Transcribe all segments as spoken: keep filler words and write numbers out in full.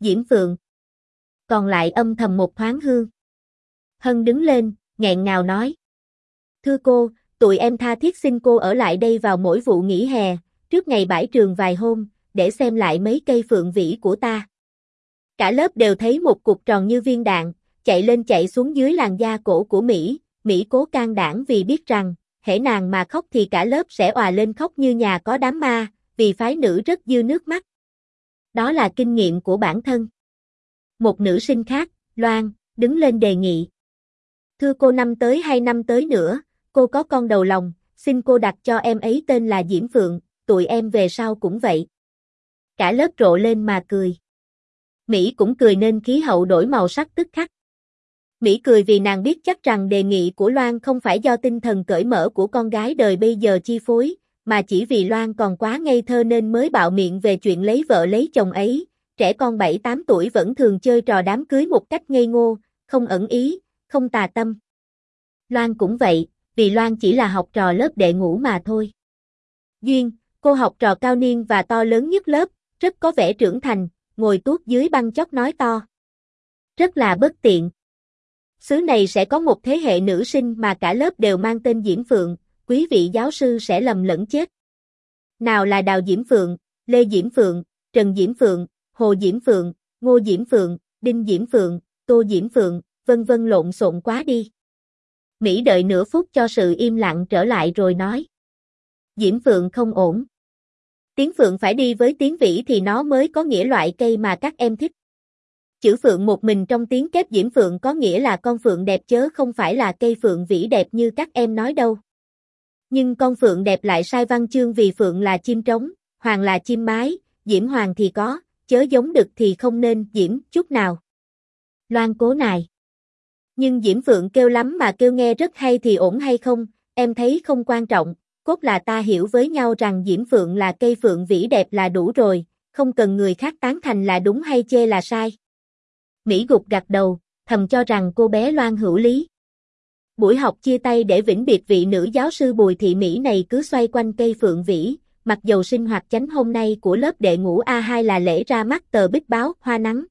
Diễm Phượng. Còn lại âm thầm một thoáng hương. Hân đứng lên, nghẹn ngào nói. Thưa cô, tụi em tha thiết xin cô ở lại đây vào mỗi vụ nghỉ hè, trước ngày bãi trường vài hôm, để xem lại mấy cây phượng vĩ của ta. Cả lớp đều thấy một cục tròn như viên đạn, chạy lên chạy xuống dưới làn da cổ của Mỹ. Mỹ cố can đảm vì biết rằng, hễ nàng mà khóc thì cả lớp sẽ òa lên khóc như nhà có đám ma, vì phái nữ rất dư nước mắt. Đó là kinh nghiệm của bản thân. Một nữ sinh khác, Loan, đứng lên đề nghị. Thưa cô, năm tới hay năm tới nữa, cô có con đầu lòng, xin cô đặt cho em ấy tên là Diễm Phượng, tụi em về sau cũng vậy. Cả lớp rộ lên mà cười. Mỹ cũng cười nên khí hậu đổi màu sắc tức khắc. Mỹ cười vì nàng biết chắc rằng đề nghị của Loan không phải do tinh thần cởi mở của con gái đời bây giờ chi phối, mà chỉ vì Loan còn quá ngây thơ nên mới bạo miệng về chuyện lấy vợ lấy chồng ấy. Trẻ con bảy tám tuổi vẫn thường chơi trò đám cưới một cách ngây ngô, không ẩn ý, không tà tâm. Loan cũng vậy, vì Loan chỉ là học trò lớp đệ ngũ mà thôi. Duyên, cô học trò cao niên và to lớn nhất lớp, rất có vẻ trưởng thành, ngồi tuốt dưới băng chốc nói to. Rất là bất tiện. Xứ này sẽ có một thế hệ nữ sinh mà cả lớp đều mang tên Diễm Phượng, quý vị giáo sư sẽ lầm lẫn chết. Nào là Đào Diễm Phượng, Lê Diễm Phượng, Trần Diễm Phượng, Hồ Diễm Phượng, Ngô Diễm Phượng, Đinh Diễm Phượng, Tô Diễm Phượng, vân vân lộn xộn quá đi. Mỹ đợi nửa phút cho sự im lặng trở lại rồi nói. Diễm Phượng không ổn. Tiếng Phượng phải đi với tiếng Vĩ thì nó mới có nghĩa loại cây mà các em thích. Chữ Phượng một mình trong tiếng kép Diễm Phượng có nghĩa là con Phượng đẹp chớ không phải là cây Phượng Vĩ đẹp như các em nói đâu. Nhưng con Phượng đẹp lại sai văn chương vì Phượng là chim trống, Hoàng là chim mái, Diễm Hoàng thì có, chớ giống đực thì không nên Diễm chút nào. Loan cố nài. Nhưng Diễm Phượng kêu lắm mà kêu nghe rất hay thì ổn hay không, em thấy không quan trọng, cốt là ta hiểu với nhau rằng Diễm Phượng là cây Phượng Vĩ đẹp là đủ rồi, không cần người khác tán thành là đúng hay chê là sai. Mỹ gục gặt đầu, thầm cho rằng cô bé Loan hữu lý. Buổi học chia tay để vĩnh biệt vị nữ giáo sư Bùi Thị Mỹ này cứ xoay quanh cây Phượng Vĩ, mặc dầu sinh hoạt chánh hôm nay của lớp đệ ngũ A hai là lễ ra mắt tờ bích báo Hoa Nắng.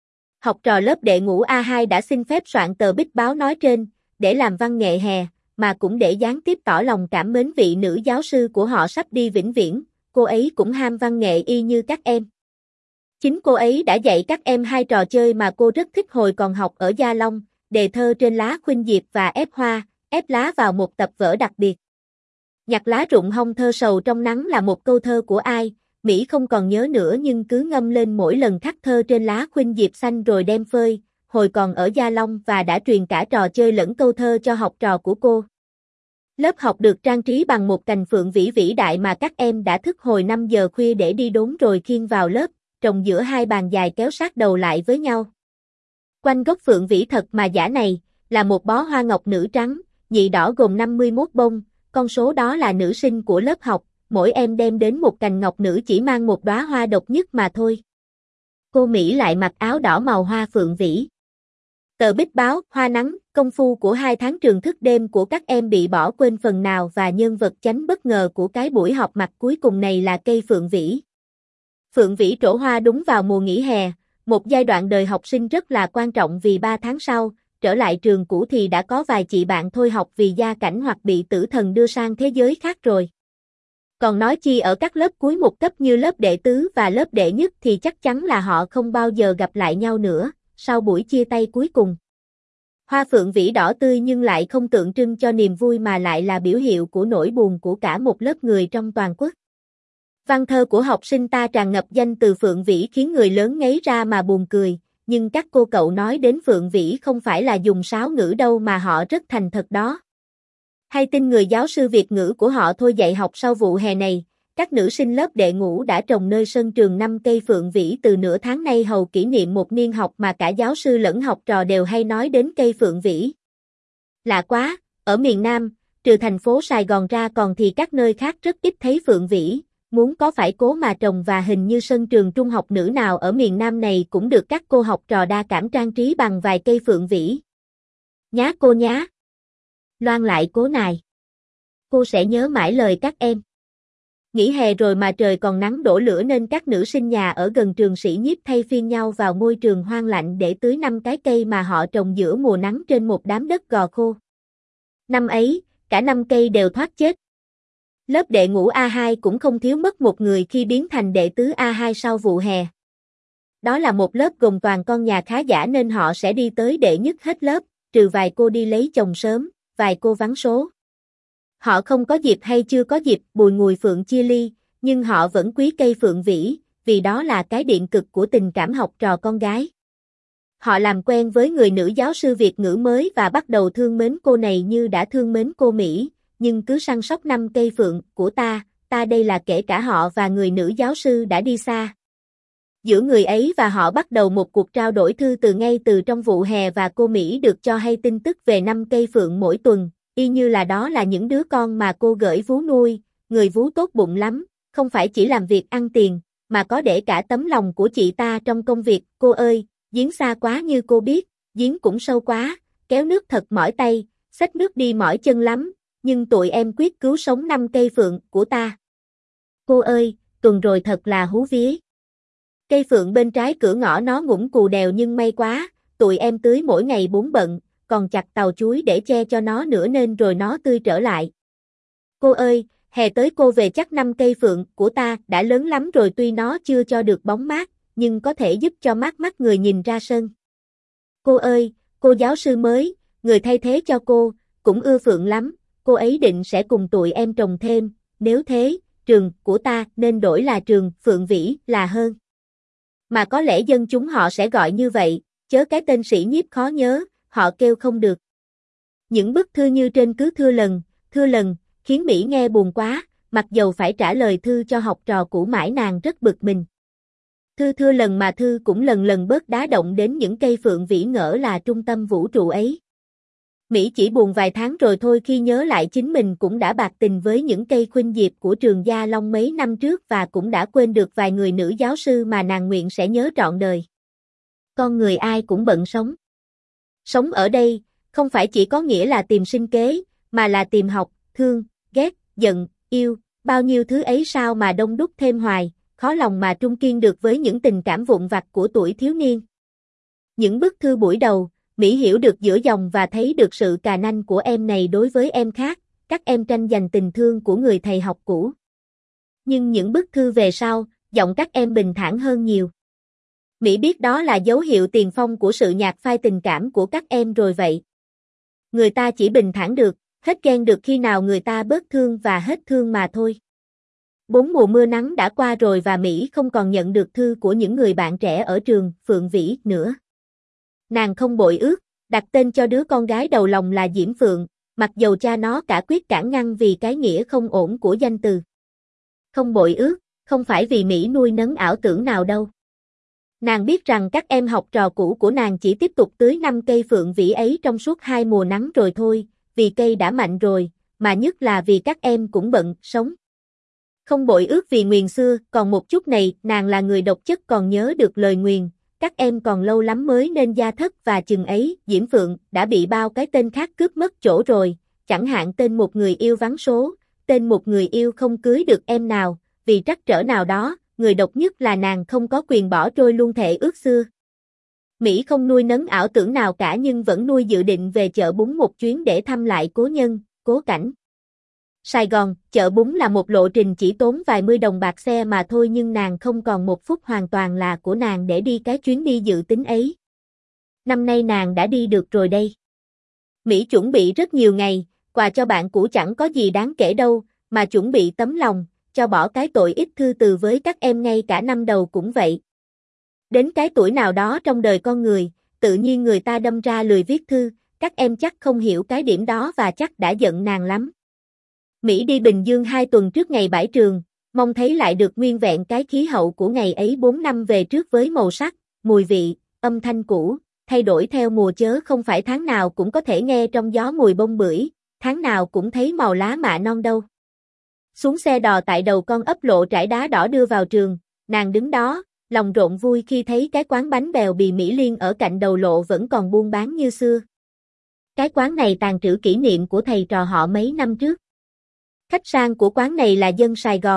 Học trò lớp đệ ngũ A hai đã xin phép soạn tờ bích báo nói trên, để làm văn nghệ hè, mà cũng để gián tiếp tỏ lòng cảm mến vị nữ giáo sư của họ sắp đi vĩnh viễn, cô ấy cũng ham văn nghệ y như các em. Chính cô ấy đã dạy các em hai trò chơi mà cô rất thích hồi còn học ở Gia Long, đề thơ trên lá khuynh diệp và ép hoa, ép lá vào một tập vở đặc biệt. Nhặt lá rụng hông thơ sầu trong nắng là một câu thơ của ai, Mỹ không còn nhớ nữa nhưng cứ ngâm lên mỗi lần khắc thơ trên lá khuynh diệp xanh rồi đem phơi, hồi còn ở Gia Long và đã truyền cả trò chơi lẫn câu thơ cho học trò của cô. Lớp học được trang trí bằng một cành phượng vĩ vĩ đại mà các em đã thức hồi năm giờ khuya để đi đốn rồi khiêng vào lớp, trồng giữa hai bàn dài kéo sát đầu lại với nhau. Quanh gốc phượng vĩ thật mà giả này, là một bó hoa ngọc nữ trắng, nhị đỏ gồm năm mươi mốt bông, con số đó là nữ sinh của lớp học, mỗi em đem đến một cành ngọc nữ chỉ mang một đóa hoa độc nhất mà thôi. Cô Mỹ lại mặc áo đỏ màu hoa phượng vĩ. Tờ bích báo Hoa Nắng, công phu của hai tháng trường thức đêm của các em bị bỏ quên phần nào và nhân vật chánh bất ngờ của cái buổi họp mặt cuối cùng này là cây phượng vĩ. Phượng vĩ trổ hoa đúng vào mùa nghỉ hè, một giai đoạn đời học sinh rất là quan trọng vì ba tháng sau, trở lại trường cũ thì đã có vài chị bạn thôi học vì gia cảnh hoặc bị tử thần đưa sang thế giới khác rồi. Còn nói chi ở các lớp cuối một cấp như lớp đệ tứ và lớp đệ nhất thì chắc chắn là họ không bao giờ gặp lại nhau nữa, sau buổi chia tay cuối cùng. Hoa phượng vĩ đỏ tươi nhưng lại không tượng trưng cho niềm vui mà lại là biểu hiệu của nỗi buồn của cả một lớp người trong toàn quốc. Văn thơ của học sinh ta tràn ngập danh từ phượng vĩ khiến người lớn ngấy ra mà buồn cười, nhưng các cô cậu nói đến phượng vĩ không phải là dùng sáo ngữ đâu mà họ rất thành thật đó. Hay tin người giáo sư Việt ngữ của họ thôi dạy học sau vụ hè này, các nữ sinh lớp đệ ngũ đã trồng nơi sân trường năm cây phượng vĩ từ nửa tháng nay hầu kỷ niệm một niên học mà cả giáo sư lẫn học trò đều hay nói đến cây phượng vĩ. Lạ quá, ở miền Nam, trừ thành phố Sài Gòn ra còn thì các nơi khác rất ít thấy phượng vĩ, muốn có phải cố mà trồng và hình như sân trường trung học nữ nào ở miền Nam này cũng được các cô học trò đa cảm trang trí bằng vài cây phượng vĩ. Nhá cô nhá. Loan lại cố nài. Cô sẽ nhớ mãi lời các em. Nghỉ hè rồi mà trời còn nắng đổ lửa nên các nữ sinh nhà ở gần trường Sĩ Nhiếp thay phiên nhau vào ngôi trường hoang lạnh để tưới năm cái cây mà họ trồng giữa mùa nắng trên một đám đất gò khô. Năm ấy, cả năm cây đều thoát chết. Lớp đệ ngũ A hai cũng không thiếu mất một người khi biến thành đệ tứ A hai sau vụ hè. Đó là một lớp gồm toàn con nhà khá giả nên họ sẽ đi tới đệ nhất hết lớp, trừ vài cô đi lấy chồng sớm, vài cô vắng số. Họ không có dịp hay chưa có dịp bùi ngùi phượng chia ly, nhưng họ vẫn quý cây phượng vĩ, vì đó là cái điện cực của tình cảm học trò con gái. Họ làm quen với người nữ giáo sư Việt ngữ mới và bắt đầu thương mến cô này như đã thương mến cô Mỹ, nhưng cứ săn sóc năm cây phượng của ta, ta đây là kể cả họ và người nữ giáo sư đã đi xa. Giữa người ấy và họ bắt đầu một cuộc trao đổi thư từ ngay từ trong vụ hè và cô Mỹ được cho hay tin tức về năm cây phượng mỗi tuần, y như là đó là những đứa con mà cô gửi vú nuôi, người vú tốt bụng lắm, không phải chỉ làm việc ăn tiền, mà có để cả tấm lòng của chị ta trong công việc. Cô ơi, giếng xa quá như cô biết, giếng cũng sâu quá, kéo nước thật mỏi tay, xách nước đi mỏi chân lắm, nhưng tụi em quyết cứu sống năm cây phượng của ta. Cô ơi, tuần rồi thật là hú vía. Cây phượng bên trái cửa ngõ nó ngủng cù đèo nhưng may quá, tụi em tưới mỗi ngày bốn bận, còn chặt tàu chuối để che cho nó nữa nên rồi nó tươi trở lại. Cô ơi, hè tới cô về chắc năm cây phượng của ta đã lớn lắm rồi, tuy nó chưa cho được bóng mát, nhưng có thể giúp cho mát mắt người nhìn ra sân. Cô ơi, cô giáo sư mới, người thay thế cho cô, cũng ưa phượng lắm, cô ấy định sẽ cùng tụi em trồng thêm, nếu thế, trường của ta nên đổi là trường Phượng Vĩ là hơn. Mà có lẽ dân chúng họ sẽ gọi như vậy, chớ cái tên Sĩ Nhiếp khó nhớ, họ kêu không được. Những bức thư như trên cứ thưa lần, thưa lần, khiến Mỹ nghe buồn quá, mặc dầu phải trả lời thư cho học trò cũ mãi nàng rất bực mình. Thư thưa lần mà thư cũng lần lần bớt đá động đến những cây phượng vĩ ngỡ là trung tâm vũ trụ ấy. Mỹ chỉ buồn vài tháng rồi thôi khi nhớ lại chính mình cũng đã bạc tình với những cây khuynh diệp của trường Gia Long mấy năm trước và cũng đã quên được vài người nữ giáo sư mà nàng nguyện sẽ nhớ trọn đời. Con người ai cũng bận sống. Sống ở đây, không phải chỉ có nghĩa là tìm sinh kế, mà là tìm học, thương, ghét, giận, yêu, bao nhiêu thứ ấy sao mà đông đúc thêm hoài, khó lòng mà trung kiên được với những tình cảm vụn vặt của tuổi thiếu niên. Những bức thư buổi đầu, Mỹ hiểu được giữa dòng và thấy được sự cà nanh của em này đối với em khác, các em tranh giành tình thương của người thầy học cũ. Nhưng những bức thư về sau, giọng các em bình thản hơn nhiều. Mỹ biết đó là dấu hiệu tiền phong của sự nhạt phai tình cảm của các em rồi vậy. Người ta chỉ bình thản được, hết ghen được khi nào người ta bớt thương và hết thương mà thôi. Bốn mùa mưa nắng đã qua rồi và Mỹ không còn nhận được thư của những người bạn trẻ ở trường Phượng Vĩ nữa. Nàng không bội ước, đặt tên cho đứa con gái đầu lòng là Diễm Phượng, mặc dầu cha nó cả quyết cản ngăn vì cái nghĩa không ổn của danh từ. Không bội ước, không phải vì Mỹ nuôi nấng ảo tưởng nào đâu. Nàng biết rằng các em học trò cũ của nàng chỉ tiếp tục tưới năm cây phượng vĩ ấy trong suốt hai mùa nắng rồi thôi, vì cây đã mạnh rồi, mà nhất là vì các em cũng bận sống. Không bội ước vì nguyền xưa, còn một chút này, nàng là người độc chất còn nhớ được lời nguyền, các em còn lâu lắm mới nên gia thất và chừng ấy, Diễm Phượng đã bị bao cái tên khác cướp mất chỗ rồi, chẳng hạn tên một người yêu vắng số, tên một người yêu không cưới được em nào, vì trắc trở nào đó, người độc nhất là nàng không có quyền bỏ trôi luôn thệ ước xưa. Mỹ không nuôi nấng ảo tưởng nào cả nhưng vẫn nuôi dự định về chợ bún một chuyến để thăm lại cố nhân, cố cảnh. Sài Gòn, chợ bún là một lộ trình chỉ tốn vài mươi đồng bạc xe mà thôi nhưng nàng không còn một phút hoàn toàn là của nàng để đi cái chuyến đi dự tính ấy. Năm nay nàng đã đi được rồi đây. Mỹ chuẩn bị rất nhiều ngày, quà cho bạn cũ chẳng có gì đáng kể đâu, mà chuẩn bị tấm lòng, cho bỏ cái tội ít thư từ với các em ngay cả năm đầu cũng vậy. Đến cái tuổi nào đó trong đời con người, tự nhiên người ta đâm ra lười viết thư, các em chắc không hiểu cái điểm đó và chắc đã giận nàng lắm. Mỹ đi Bình Dương hai tuần trước ngày bãi trường, mong thấy lại được nguyên vẹn cái khí hậu của ngày ấy bốn năm về trước với màu sắc, mùi vị, âm thanh cũ, thay đổi theo mùa chớ không phải tháng nào cũng có thể nghe trong gió mùi bông bưởi, tháng nào cũng thấy màu lá mạ non đâu. Xuống xe đò tại đầu con ấp lộ trải đá đỏ đưa vào trường, nàng đứng đó, lòng rộn vui khi thấy cái quán bánh bèo bì Mỹ Liên ở cạnh đầu lộ vẫn còn buôn bán như xưa. Cái quán này tàng trữ kỷ niệm của thầy trò họ mấy năm trước. Khách sang của quán này là dân Sài Gòn,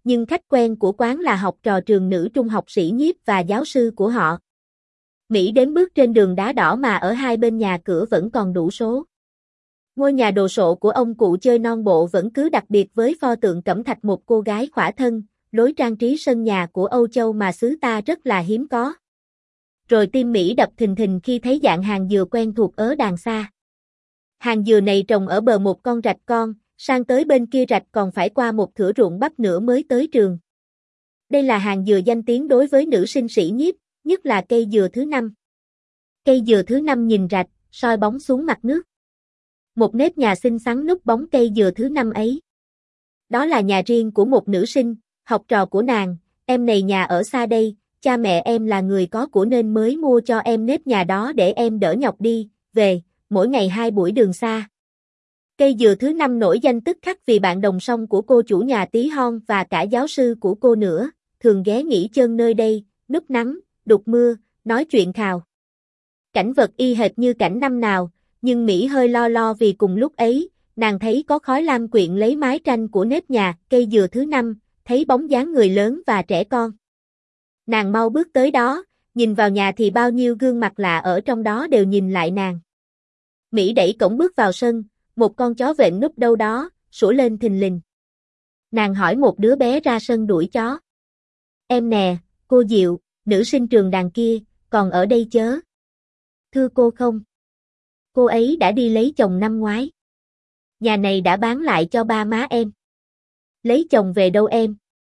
nhưng khách quen của quán là học trò trường nữ trung học sĩ nhiếp và giáo sư của họ. Mỹ đến bước trên đường đá đỏ mà ở hai bên nhà cửa vẫn còn đủ số. Ngôi nhà đồ sộ của ông cụ chơi non bộ vẫn cứ đặc biệt với pho tượng cẩm thạch một cô gái khỏa thân, lối trang trí sân nhà của Âu Châu mà xứ ta rất là hiếm có. Rồi tim Mỹ đập thình thình khi thấy dạng hàng dừa quen thuộc ở đàng xa. Hàng dừa này trồng ở bờ một con rạch con, sang tới bên kia rạch còn phải qua một thửa ruộng bắp nữa mới tới trường. Đây là hàng dừa danh tiếng đối với nữ sinh sĩ nhiếp, nhất là cây dừa thứ năm. Cây dừa thứ năm nhìn rạch, soi bóng xuống mặt nước. Một nếp nhà xinh xắn núp bóng cây dừa thứ năm ấy. Đó là nhà riêng của một nữ sinh, học trò của nàng, em này nhà ở xa đây, cha mẹ em là người có của nên mới mua cho em nếp nhà đó để em đỡ nhọc đi, về, mỗi ngày hai buổi đường xa. Cây dừa thứ năm nổi danh tức khắc vì bạn đồng song của cô chủ nhà tí hon và cả giáo sư của cô nữa, thường ghé nghỉ chân nơi đây, núp nắng, đục mưa, nói chuyện khào. Cảnh vật y hệt như cảnh năm nào, nhưng Mỹ hơi lo lo vì cùng lúc ấy, nàng thấy có khói lam quyện lấy mái tranh của nếp nhà, cây dừa thứ năm, thấy bóng dáng người lớn và trẻ con. Nàng mau bước tới đó, nhìn vào nhà thì bao nhiêu gương mặt lạ ở trong đó đều nhìn lại nàng. Mỹ đẩy cổng bước vào sân, một con chó vện núp đâu đó, sủa lên thình lình. Nàng hỏi một đứa bé ra sân đuổi chó. Em nè, cô Diệu, nữ sinh trường đàn kia, còn ở đây chớ? Thưa cô không? Cô ấy đã đi lấy chồng năm ngoái. Nhà này đã bán lại cho ba má em. Lấy chồng về đâu em?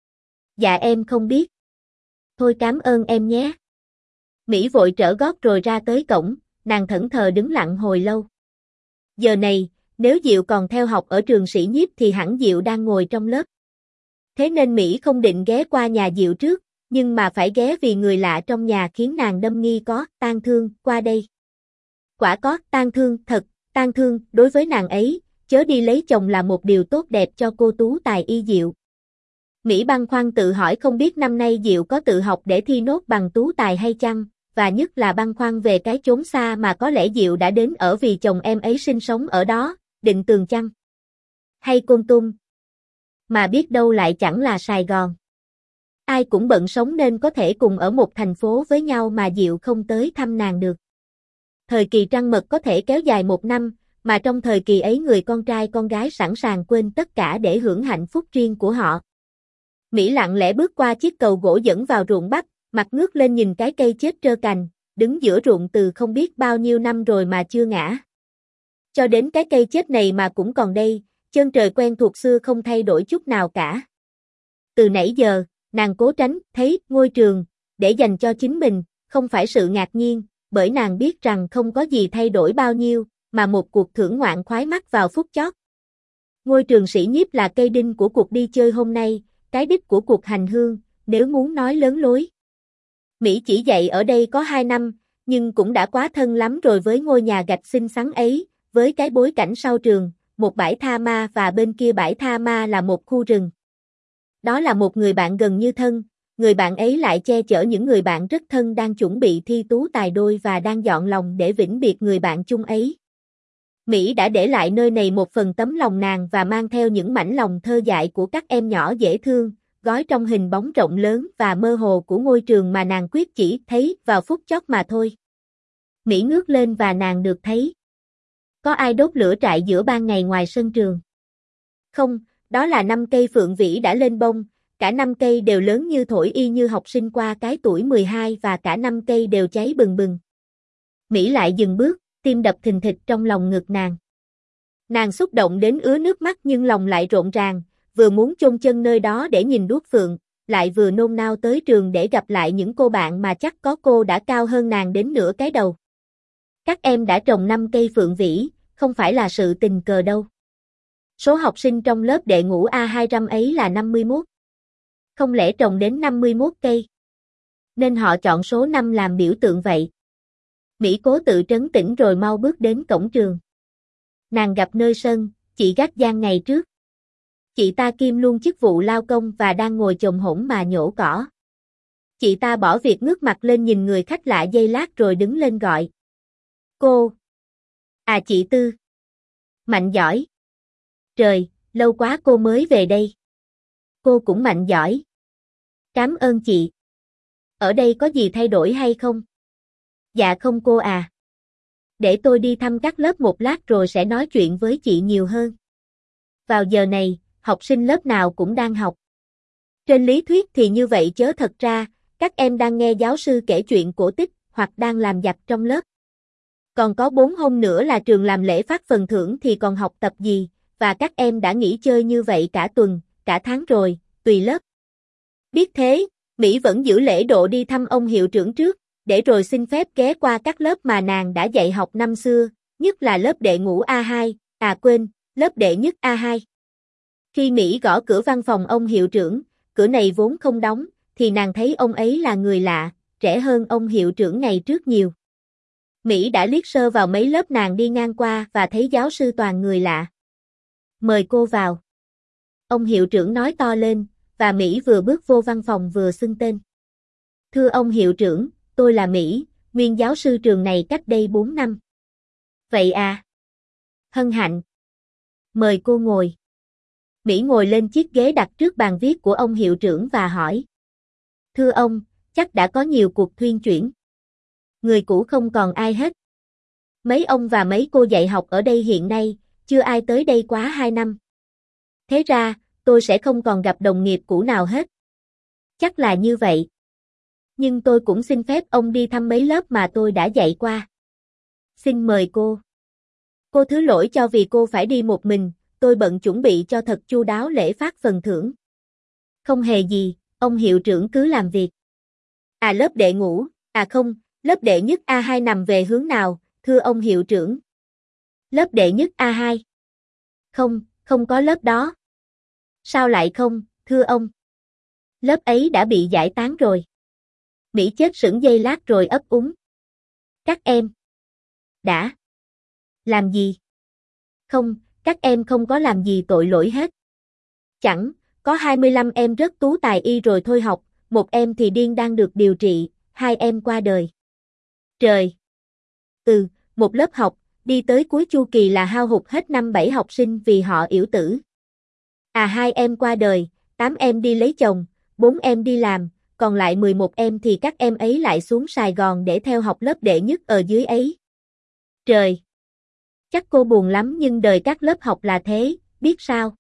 Dạ em không biết. Thôi cảm ơn em nhé. Mỹ vội trở gót rồi ra tới cổng, nàng thẫn thờ đứng lặng hồi lâu. Giờ này, nếu Diệu còn theo học ở trường sĩ nhiếp thì hẳn Diệu đang ngồi trong lớp. Thế nên Mỹ không định ghé qua nhà Diệu trước, nhưng mà phải ghé vì người lạ trong nhà khiến nàng đâm nghi có tang thương qua đây. Quả có tang thương thật, tang thương đối với nàng ấy, chớ đi lấy chồng là một điều tốt đẹp cho cô tú tài y Diệu. Mỹ băn khoăn tự hỏi không biết năm nay Diệu có tự học để thi nốt bằng tú tài hay chăng, và nhất là băn khoăn về cái chốn xa mà có lẽ Diệu đã đến ở vì chồng em ấy sinh sống ở đó, Định Tường chăng? Hay Côn Tum? Mà biết đâu lại chẳng là Sài Gòn. Ai cũng bận sống nên có thể cùng ở một thành phố với nhau mà Diệu không tới thăm nàng được. Thời kỳ trăng mật có thể kéo dài một năm, mà trong thời kỳ ấy người con trai con gái sẵn sàng quên tất cả để hưởng hạnh phúc riêng của họ. Mỹ lặng lẽ bước qua chiếc cầu gỗ dẫn vào ruộng bắp, mặt ngước lên nhìn cái cây chết trơ cành, đứng giữa ruộng từ không biết bao nhiêu năm rồi mà chưa ngã. Cho đến cái cây chết này mà cũng còn đây, chân trời quen thuộc xưa không thay đổi chút nào cả. Từ nãy giờ, nàng cố tránh thấy ngôi trường, để dành cho chính mình, không phải sự ngạc nhiên, bởi nàng biết rằng không có gì thay đổi bao nhiêu, mà một cuộc thưởng ngoạn khoái mắt vào phút chót. Ngôi trường sĩ nhiếp là cây đinh của cuộc đi chơi hôm nay, cái đích của cuộc hành hương, nếu muốn nói lớn lối. Mỹ chỉ dạy ở đây có hai năm, nhưng cũng đã quá thân lắm rồi với ngôi nhà gạch xinh xắn ấy, với cái bối cảnh sau trường, một bãi tha ma và bên kia bãi tha ma là một khu rừng. Đó là một người bạn gần như thân, người bạn ấy lại che chở những người bạn rất thân đang chuẩn bị thi tú tài đôi và đang dọn lòng để vĩnh biệt người bạn chung ấy. Mỹ đã để lại nơi này một phần tấm lòng nàng và mang theo những mảnh lòng thơ dại của các em nhỏ dễ thương, gói trong hình bóng rộng lớn và mơ hồ của ngôi trường mà nàng quyết chỉ thấy vào phút chót mà thôi. Mỹ ngước lên và nàng được thấy. Có ai đốt lửa trại giữa ban ngày ngoài sân trường? Không, đó là năm cây phượng vĩ đã lên bông, cả năm cây đều lớn như thổi y như học sinh qua cái tuổi mười hai và cả năm cây đều cháy bừng bừng. Mỹ lại dừng bước, tim đập thình thịch trong lòng ngực nàng. Nàng xúc động đến ứa nước mắt nhưng lòng lại rộn ràng, vừa muốn chôn chân nơi đó để nhìn đuốc phượng, lại vừa nôn nao tới trường để gặp lại những cô bạn mà chắc có cô đã cao hơn nàng đến nửa cái đầu. Các em đã trồng năm cây phượng vĩ, không phải là sự tình cờ đâu. Số học sinh trong lớp đệ ngũ A hai trăm ấy là năm mươi mốt. Không lẽ trồng đến năm mươi mốt cây? Nên họ chọn số năm làm biểu tượng vậy. Mỹ cố tự trấn tĩnh rồi mau bước đến cổng trường. Nàng gặp nơi sân, chị gác Giang ngày trước. Chị ta kiêm luôn chức vụ lao công và đang ngồi chồm hổm mà nhổ cỏ. Chị ta bỏ việc ngước mặt lên nhìn người khách lạ giây lát rồi đứng lên gọi. Cô! À chị Tư! Mạnh giỏi! Trời, lâu quá cô mới về đây. cô cũng mạnh giỏi. Cảm ơn chị. Ở đây có gì thay đổi hay không? Dạ không cô à. Để tôi đi thăm các lớp một lát rồi sẽ nói chuyện với chị nhiều hơn. Vào giờ này, học sinh lớp nào cũng đang học. Trên lý thuyết thì như vậy chớ thật ra, các em đang nghe giáo sư kể chuyện cổ tích, hoặc đang làm vặt trong lớp. Còn có bốn hôm nữa là trường làm lễ phát phần thưởng thì còn học tập gì, và các em đã nghỉ chơi như vậy cả tuần, cả tháng rồi, tùy lớp. Biết thế, Mỹ vẫn giữ lễ độ đi thăm ông hiệu trưởng trước, để rồi xin phép ghé qua các lớp mà nàng đã dạy học năm xưa, nhất là lớp đệ ngũ A hai, à quên, lớp đệ nhất A hai. Khi Mỹ gõ cửa văn phòng ông hiệu trưởng, cửa này vốn không đóng, thì nàng thấy ông ấy là người lạ, trẻ hơn ông hiệu trưởng ngày trước nhiều. Mỹ đã liếc sơ vào mấy lớp nàng đi ngang qua và thấy giáo sư toàn người lạ. Mời cô vào. Ông hiệu trưởng nói to lên, và Mỹ vừa bước vô văn phòng vừa xưng tên. Thưa ông hiệu trưởng, tôi là Mỹ, nguyên giáo sư trường này cách đây bốn năm. Vậy à? Hân hạnh. Mời cô ngồi. Mỹ ngồi lên chiếc ghế đặt trước bàn viết của ông hiệu trưởng và hỏi. Thưa ông, chắc đã có nhiều cuộc thuyên chuyển. Người cũ không còn ai hết. Mấy ông và mấy cô dạy học ở đây hiện nay, chưa ai tới đây quá hai năm. Thế ra, tôi sẽ không còn gặp đồng nghiệp cũ nào hết. Chắc là như vậy. Nhưng tôi cũng xin phép ông đi thăm mấy lớp mà tôi đã dạy qua. Xin mời cô. Cô thứ lỗi cho vì cô phải đi một mình, tôi bận chuẩn bị cho thật chu đáo lễ phát phần thưởng. Không hề gì, ông hiệu trưởng cứ làm việc. À lớp đệ ngũ, à không, lớp đệ nhất A hai nằm về hướng nào, thưa ông hiệu trưởng? Lớp đệ nhất A hai. Không, không có lớp đó. Sao lại không, thưa ông? Lớp ấy đã bị giải tán rồi. Mỹ chết sững giây lát rồi ấp úng. Các em. Đã. Làm gì? Không, các em không có làm gì tội lỗi hết. Chẳng, có hai mươi lăm em rất tú tài y rồi thôi học, một em thì điên đang được điều trị, hai em qua đời. Trời! Ừ, một lớp học, đi tới cuối chu kỳ là hao hụt hết năm bảy học sinh vì họ yểu tử. À hai em qua đời, tám em đi lấy chồng, bốn em đi làm, còn lại mười một em thì các em ấy lại xuống Sài Gòn để theo học lớp đệ nhất ở dưới ấy. Trời! Chắc cô buồn lắm nhưng đời các lớp học là thế, biết sao?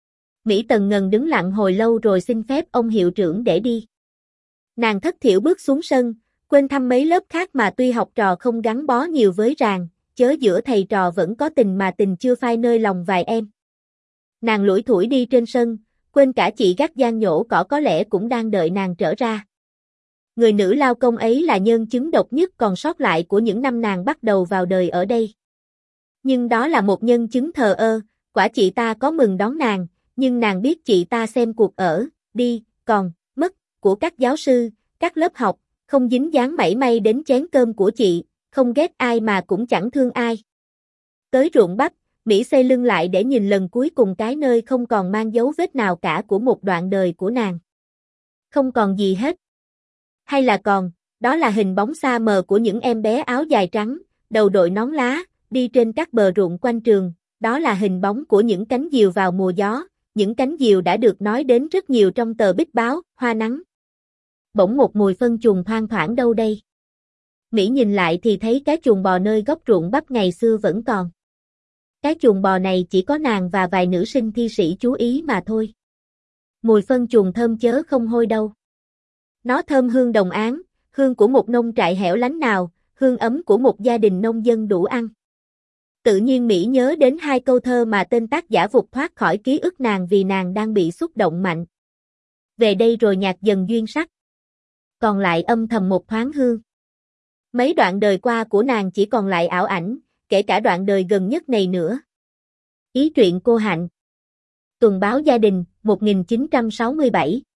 Mỹ Tần Ngần đứng lặng hồi lâu rồi xin phép ông hiệu trưởng để đi. Nàng thất thểu bước xuống sân, quên thăm mấy lớp khác mà tuy học trò không gắn bó nhiều với ràng, chớ giữa thầy trò vẫn có tình mà tình chưa phai nơi lòng vài em. Nàng lủi thủi đi trên sân, quên cả chị gác gian nhổ cỏ có lẽ cũng đang đợi nàng trở ra. Người nữ lao công ấy là nhân chứng độc nhất còn sót lại của những năm nàng bắt đầu vào đời ở đây. Nhưng đó là một nhân chứng thờ ơ, quả chị ta có mừng đón nàng, nhưng nàng biết chị ta xem cuộc ở, đi, còn, mất, của các giáo sư, các lớp học, không dính dáng mảy may đến chén cơm của chị, không ghét ai mà cũng chẳng thương ai. Tới ruộng bắp, Mỹ xây lưng lại để nhìn lần cuối cùng cái nơi không còn mang dấu vết nào cả của một đoạn đời của nàng. Không còn gì hết. Hay là còn, đó là hình bóng xa mờ của những em bé áo dài trắng, đầu đội nón lá, đi trên các bờ ruộng quanh trường, đó là hình bóng của những cánh diều vào mùa gió, những cánh diều đã được nói đến rất nhiều trong tờ Bích Báo, Hoa Nắng. Bỗng một mùi phân chuồng thoang thoảng đâu đây. Mỹ nhìn lại thì thấy cái chuồng bò nơi góc ruộng bắp ngày xưa vẫn còn. Cái chuồng bò này chỉ có nàng và vài nữ sinh thi sĩ chú ý mà thôi. Mùi phân chuồng thơm chớ không hôi đâu. Nó thơm hương đồng áng, hương của một nông trại hẻo lánh nào, hương ấm của một gia đình nông dân đủ ăn. Tự nhiên Mỹ nhớ đến hai câu thơ mà tên tác giả vụt thoát khỏi ký ức nàng vì nàng đang bị xúc động mạnh. Về đây rồi nhạt dần duyên sắc. Còn lại âm thầm một thoáng hương. Mấy đoạn đời qua của nàng chỉ còn lại ảo ảnh, kể cả đoạn đời gần nhất này nữa. Ý truyện cô Hạnh. Tuần báo gia đình, một nghìn chín trăm sáu mươi bảy